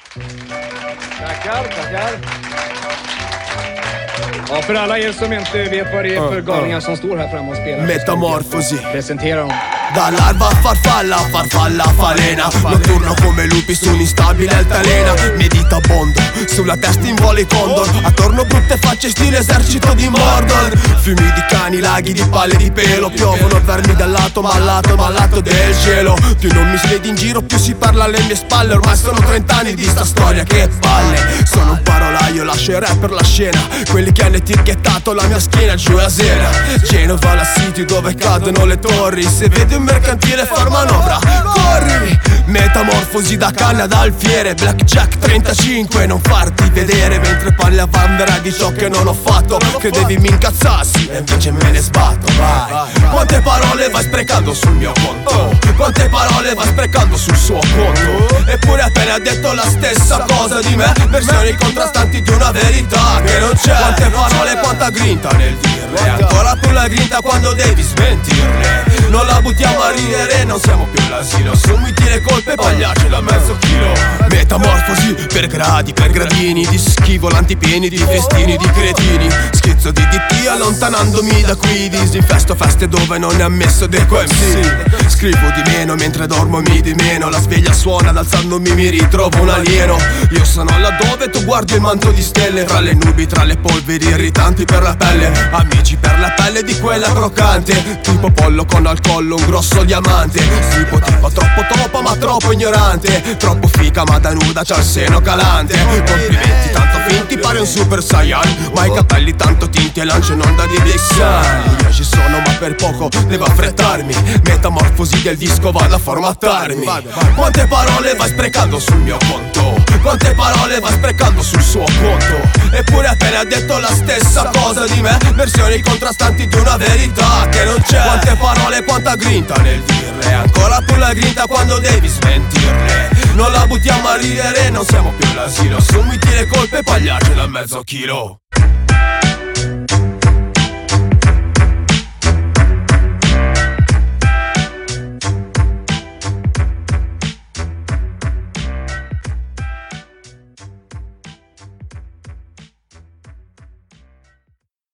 Tackar. Ja, för alla er som inte vet vad det är för galningar som står här framme och spelar Metamorfosi. Presentera dem. Da larva farfalla falena. Notturno come lupi su un'instabile altalena. Meditabondo, sulla testa in voli condor. Attorno brutte facce stile esercito di Mordor. Fiumi di cani, laghi di palle di pelo. Piovono vermi dal lato malato del cielo. Più non mi si vede in giro, più si parla alle mie spalle. Ormai sono 30 anni di sta storia, che palle. Sono un parolaio, lascio il rap per la scena. Quelli che hanno etichettato la mia schiena giù a Sena. Genova la city dove cadono le torri. Se vedi un mercantile far manovra, corri. Metamorfosi da canna ad alfiere. Blackjack 35, non farti vedere mentre parli a vanvera di ciò che non ho fatto. Credevi mi incazzassi e invece me ne sbatto, vai. Quante parole vai sprecando sul mio conto, quante parole vai sprecando sul suo conto. Eppure appena ha detto la stessa cosa di me, versioni contrastanti di una verità che non c'è. Quante parole, quanta grinta nel dirle, ancora più la grinta quando devi smentirle. Non la buttiamo a ridere, non siamo più all'asilo. Assumiti le colpe, pagliacci da mezzo chilo. Metamorfosi per gradi, per gradini. Di schivo l'antipieni, di festini, di cretini. Schizzo di DT allontanandomi da qui. Disinfesto feste dove non è ammesso deco MC. Scrivo di meno mentre dormo mi di meno. La sveglia suona, ad alzandomi mi ritrovo un alieno. Io sono laddove tu guardi il manto di stelle. Tra le nubi, tra le polveri irritanti per la pelle. Amici per la pelle di quella croccante. Tipo pollo con al collo un grosso diamante. Tipo troppo ma troppo ignorante. Troppo fica ma da nuda c'ha il seno calante. Complimenti tanto finti pare un super saiyan. Ma i capelli tanto tinti e lance un'onda di Big Sun. Io ci sono ma per poco devo affrettarmi. Metamorfosi del disco vado a formattarmi. Quante parole vai sprecando sul mio conto, quante parole vai sprecando sul suo conto. Eppure appena ha detto la stessa cosa di me, versioni contrastanti di una verità che non c'è. Quante parole, quanta grinta nel dirle, ancora più la grinta quando devi smentirle. Non la buttiamo a ridere, non siamo più all'asilo. Assumiti le colpe, pagliacci da mezzo chilo.